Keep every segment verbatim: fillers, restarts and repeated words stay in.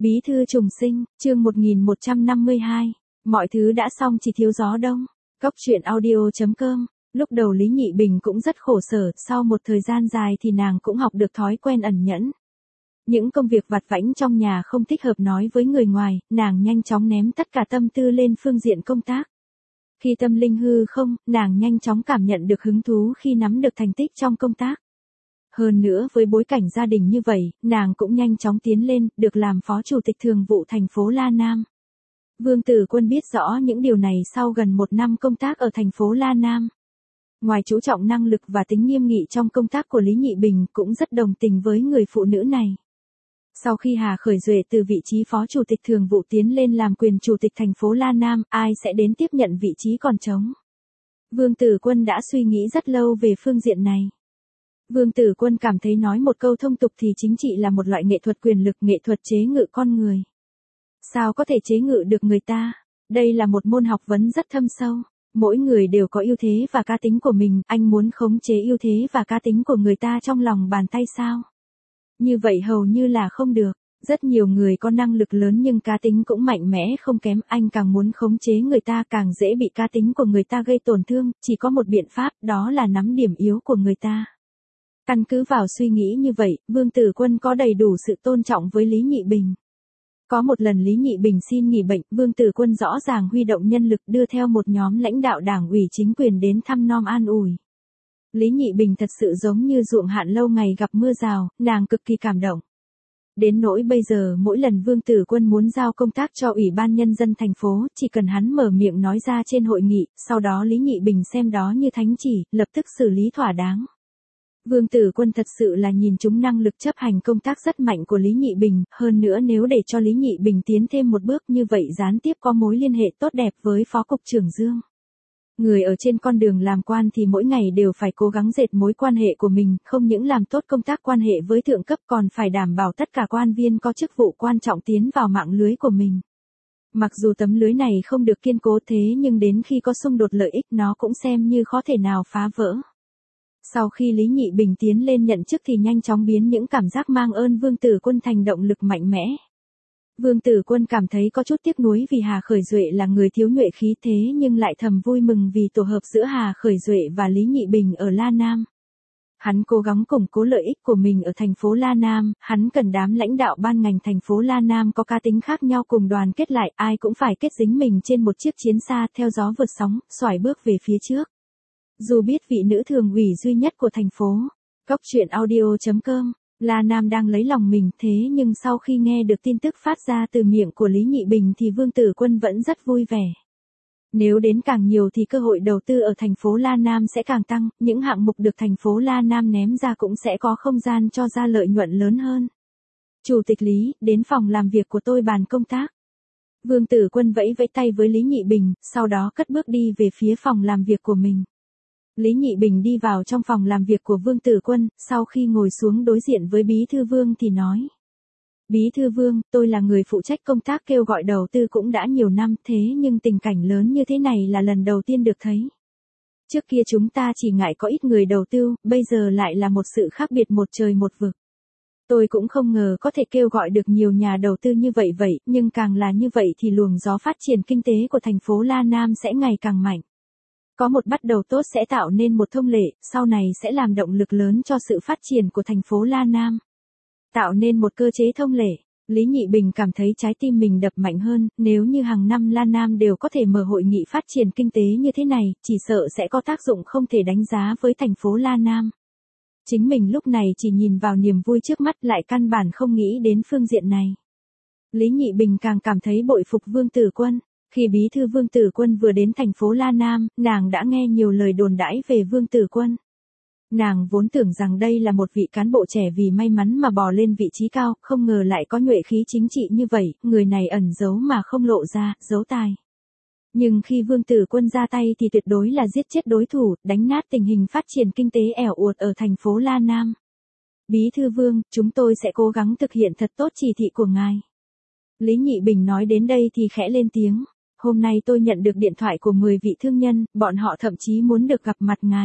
Bí thư trùng sinh, chương một nghìn một trăm năm mươi hai. Mọi thứ đã xong chỉ thiếu gió đông. Cốc truyện audio chấm com. Lúc đầu Lý Nhị Bình cũng rất khổ sở, sau một thời gian dài thì nàng cũng học được thói quen ẩn nhẫn. Những công việc vặt vãnh trong nhà không thích hợp nói với người ngoài, nàng nhanh chóng ném tất cả tâm tư lên phương diện công tác. Khi tâm linh hư không, nàng nhanh chóng cảm nhận được hứng thú khi nắm được thành tích trong công tác. Hơn nữa với bối cảnh gia đình như vậy, nàng cũng nhanh chóng tiến lên, được làm phó chủ tịch thường vụ thành phố La Nam. Vương Tử Quân biết rõ những điều này sau gần một năm công tác ở thành phố La Nam. Ngoài chú trọng năng lực và tính nghiêm nghị trong công tác của Lý Nhị Bình, cũng rất đồng tình với người phụ nữ này. Sau khi Hà Khởi Duệ từ vị trí phó chủ tịch thường vụ tiến lên làm quyền chủ tịch thành phố La Nam, ai sẽ đến tiếp nhận vị trí còn trống? Vương Tử Quân đã suy nghĩ rất lâu về phương diện này. Vương Tử Quân cảm thấy nói một câu thông tục thì chính trị là một loại nghệ thuật quyền lực, nghệ thuật chế ngự con người. Sao có thể chế ngự được người ta? Đây là một môn học vấn rất thâm sâu. Mỗi người đều có ưu thế và cá tính của mình, anh muốn khống chế ưu thế và cá tính của người ta trong lòng bàn tay sao? Như vậy hầu như là không được. Rất nhiều người có năng lực lớn nhưng cá tính cũng mạnh mẽ không kém, anh càng muốn khống chế người ta càng dễ bị cá tính của người ta gây tổn thương, chỉ có một biện pháp, đó là nắm điểm yếu của người ta. Căn cứ vào suy nghĩ như vậy, Vương Tử Quân có đầy đủ sự tôn trọng với Lý Nhị Bình. Có một lần Lý Nhị Bình xin nghỉ bệnh, Vương Tử Quân rõ ràng huy động nhân lực đưa theo một nhóm lãnh đạo đảng ủy chính quyền đến thăm nom an ủi. Lý Nhị Bình thật sự giống như ruộng hạn lâu ngày gặp mưa rào, nàng cực kỳ cảm động. Đến nỗi bây giờ mỗi lần Vương Tử Quân muốn giao công tác cho Ủy ban Nhân dân thành phố, chỉ cần hắn mở miệng nói ra trên hội nghị, sau đó Lý Nhị Bình xem đó như thánh chỉ, lập tức xử lý thỏa đáng. Vương Tử Quân thật sự là nhìn trúng năng lực chấp hành công tác rất mạnh của Lý Nhị Bình, hơn nữa nếu để cho Lý Nhị Bình tiến thêm một bước như vậy gián tiếp có mối liên hệ tốt đẹp với Phó Cục trưởng Dương. Người ở trên con đường làm quan thì mỗi ngày đều phải cố gắng dệt mối quan hệ của mình, không những làm tốt công tác quan hệ với thượng cấp còn phải đảm bảo tất cả quan viên có chức vụ quan trọng tiến vào mạng lưới của mình. Mặc dù tấm lưới này không được kiên cố thế nhưng đến khi có xung đột lợi ích nó cũng xem như khó thể nào phá vỡ. Sau khi Lý Nhị Bình tiến lên nhận chức thì nhanh chóng biến những cảm giác mang ơn Vương Tử Quân thành động lực mạnh mẽ. Vương Tử Quân cảm thấy có chút tiếc nuối vì Hà Khởi Duệ là người thiếu nhuệ khí thế nhưng lại thầm vui mừng vì tổ hợp giữa Hà Khởi Duệ và Lý Nhị Bình ở La Nam. Hắn cố gắng củng cố lợi ích của mình ở thành phố La Nam, hắn cần đám lãnh đạo ban ngành thành phố La Nam có cá tính khác nhau cùng đoàn kết lại, ai cũng phải kết dính mình trên một chiếc chiến xa theo gió vượt sóng, xoải bước về phía trước. Dù biết vị nữ thường ủy duy nhất của thành phố, cốc truyện audio chấm com, La Nam đang lấy lòng mình thế nhưng sau khi nghe được tin tức phát ra từ miệng của Lý Nhị Bình thì Vương Tử Quân vẫn rất vui vẻ. Nếu đến càng nhiều thì cơ hội đầu tư ở thành phố La Nam sẽ càng tăng, những hạng mục được thành phố La Nam ném ra cũng sẽ có không gian cho ra lợi nhuận lớn hơn. Chủ tịch Lý, đến phòng làm việc của tôi bàn công tác. Vương Tử Quân vẫy vẫy tay với Lý Nhị Bình, sau đó cất bước đi về phía phòng làm việc của mình. Lý Nhị Bình đi vào trong phòng làm việc của Vương Tử Quân, sau khi ngồi xuống đối diện với Bí thư Vương thì nói. Bí thư Vương, tôi là người phụ trách công tác kêu gọi đầu tư cũng đã nhiều năm thế nhưng tình cảnh lớn như thế này là lần đầu tiên được thấy. Trước kia chúng ta chỉ ngại có ít người đầu tư, bây giờ lại là một sự khác biệt một trời một vực. Tôi cũng không ngờ có thể kêu gọi được nhiều nhà đầu tư như vậy vậy, nhưng càng là như vậy thì luồng gió phát triển kinh tế của thành phố La Nam sẽ ngày càng mạnh. Có một bắt đầu tốt sẽ tạo nên một thông lệ, sau này sẽ làm động lực lớn cho sự phát triển của thành phố La Nam. Tạo nên một cơ chế thông lệ, Lý Nhị Bình cảm thấy trái tim mình đập mạnh hơn, nếu như hàng năm La Nam đều có thể mở hội nghị phát triển kinh tế như thế này, chỉ sợ sẽ có tác dụng không thể đánh giá với thành phố La Nam. Chính mình lúc này chỉ nhìn vào niềm vui trước mắt lại căn bản không nghĩ đến phương diện này. Lý Nhị Bình càng cảm thấy bội phục Vương Tử Quân. Khi Bí thư Vương Tử Quân vừa đến thành phố La Nam, nàng đã nghe nhiều lời đồn đãi về Vương Tử Quân. Nàng vốn tưởng rằng đây là một vị cán bộ trẻ vì may mắn mà bò lên vị trí cao, không ngờ lại có nhuệ khí chính trị như vậy, người này ẩn giấu mà không lộ ra, giấu tài. Nhưng khi Vương Tử Quân ra tay thì tuyệt đối là giết chết đối thủ, đánh nát tình hình phát triển kinh tế ẻo uột ở thành phố La Nam. Bí thư Vương, chúng tôi sẽ cố gắng thực hiện thật tốt chỉ thị của ngài. Lý Nhị Bình nói đến đây thì khẽ lên tiếng. Hôm nay tôi nhận được điện thoại của mười vị thương nhân, bọn họ thậm chí muốn được gặp mặt ngài.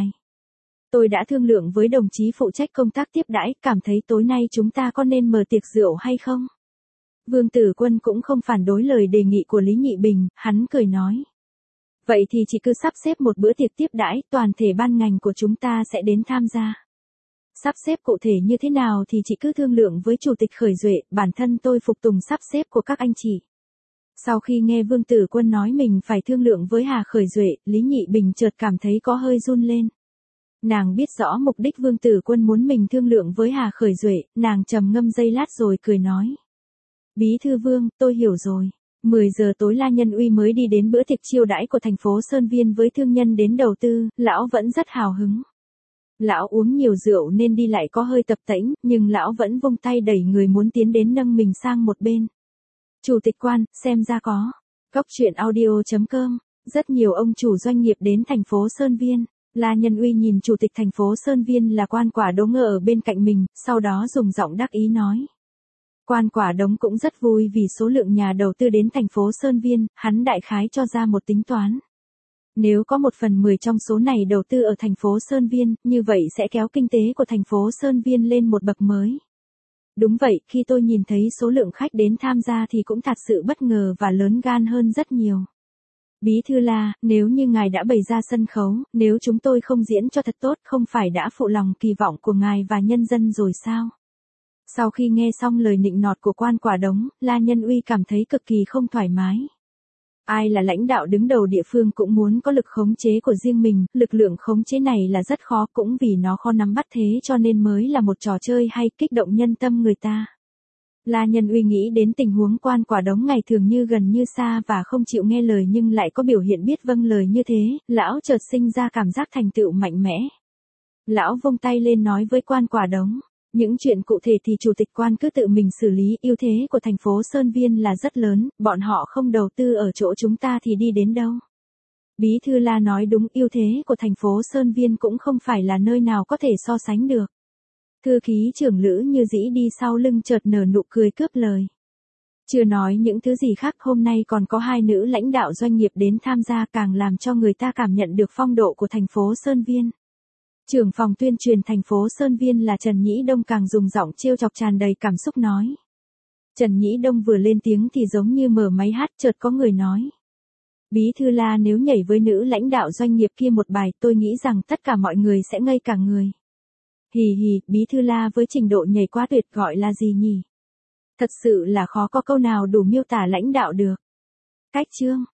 Tôi đã thương lượng với đồng chí phụ trách công tác tiếp đãi, cảm thấy tối nay chúng ta có nên mở tiệc rượu hay không? Vương Tử Quân cũng không phản đối lời đề nghị của Lý Nhị Bình, hắn cười nói. Vậy thì chỉ cứ sắp xếp một bữa tiệc tiếp đãi, toàn thể ban ngành của chúng ta sẽ đến tham gia. Sắp xếp cụ thể như thế nào thì chị cứ thương lượng với Chủ tịch Khởi Duệ, bản thân tôi phục tùng sắp xếp của các anh chị. Sau khi nghe Vương Tử Quân nói mình phải thương lượng với Hà Khởi Duệ, Lý Nhị Bình chợt cảm thấy có hơi run lên. Nàng biết rõ mục đích Vương Tử Quân muốn mình thương lượng với Hà Khởi Duệ, nàng trầm ngâm giây lát rồi cười nói. Bí thư Vương, tôi hiểu rồi. mười giờ tối La Nhân Uy mới đi đến bữa tiệc chiêu đãi của thành phố Sơn Viên với thương nhân đến đầu tư, lão vẫn rất hào hứng. Lão uống nhiều rượu nên đi lại có hơi tập tễnh, nhưng lão vẫn vung tay đẩy người muốn tiến đến nâng mình sang một bên. Chủ tịch Quan, xem ra có. Cốc truyện audio chấm com, rất nhiều ông chủ doanh nghiệp đến thành phố Sơn Viên. La Nhân Uy nhìn Chủ tịch thành phố Sơn Viên là Quan Quả Đống ở bên cạnh mình, sau đó dùng giọng đắc ý nói. Quan Quả Đống cũng rất vui vì số lượng nhà đầu tư đến thành phố Sơn Viên, hắn đại khái cho ra một tính toán. Nếu có một phần mười trong số này đầu tư ở thành phố Sơn Viên, như vậy sẽ kéo kinh tế của thành phố Sơn Viên lên một bậc mới. Đúng vậy, khi tôi nhìn thấy số lượng khách đến tham gia thì cũng thật sự bất ngờ và lớn gan hơn rất nhiều. Bí thư La, nếu như ngài đã bày ra sân khấu, nếu chúng tôi không diễn cho thật tốt không phải đã phụ lòng kỳ vọng của ngài và nhân dân rồi sao? Sau khi nghe xong lời nịnh nọt của Quan Quả Đống, La Nhân Uy cảm thấy cực kỳ không thoải mái. Ai là lãnh đạo đứng đầu địa phương cũng muốn có lực khống chế của riêng mình, lực lượng khống chế này là rất khó cũng vì nó khó nắm bắt thế cho nên mới là một trò chơi hay kích động nhân tâm người ta. La Nhân Uy nghĩ đến tình huống Quan Quả Đống ngày thường như gần như xa và không chịu nghe lời nhưng lại có biểu hiện biết vâng lời như thế, lão chợt sinh ra cảm giác thành tựu mạnh mẽ. Lão vung tay lên nói với Quan Quả Đống. Những chuyện cụ thể thì Chủ tịch Quan cứ tự mình xử lý, ưu thế của thành phố Sơn Viên là rất lớn, bọn họ không đầu tư ở chỗ chúng ta thì đi đến đâu. Bí thư La nói đúng, ưu thế của thành phố Sơn Viên cũng không phải là nơi nào có thể so sánh được. Thư ký trưởng Lữ Như Dĩ đi sau lưng chợt nở nụ cười cướp lời. Chưa nói những thứ gì khác, hôm nay còn có hai nữ lãnh đạo doanh nghiệp đến tham gia càng làm cho người ta cảm nhận được phong độ của thành phố Sơn Viên. Trưởng phòng tuyên truyền thành phố Sơn Viên là Trần Nhĩ Đông càng dùng giọng trêu chọc tràn đầy cảm xúc nói. Trần Nhĩ Đông vừa lên tiếng thì giống như mở máy hát, chợt có người nói. Bí thư La, nếu nhảy với nữ lãnh đạo doanh nghiệp kia một bài tôi nghĩ rằng tất cả mọi người sẽ ngây cả người. Hì hì, Bí thư La với trình độ nhảy quá tuyệt gọi là gì nhỉ? Thật sự là khó có câu nào đủ miêu tả lãnh đạo được. Cách chương.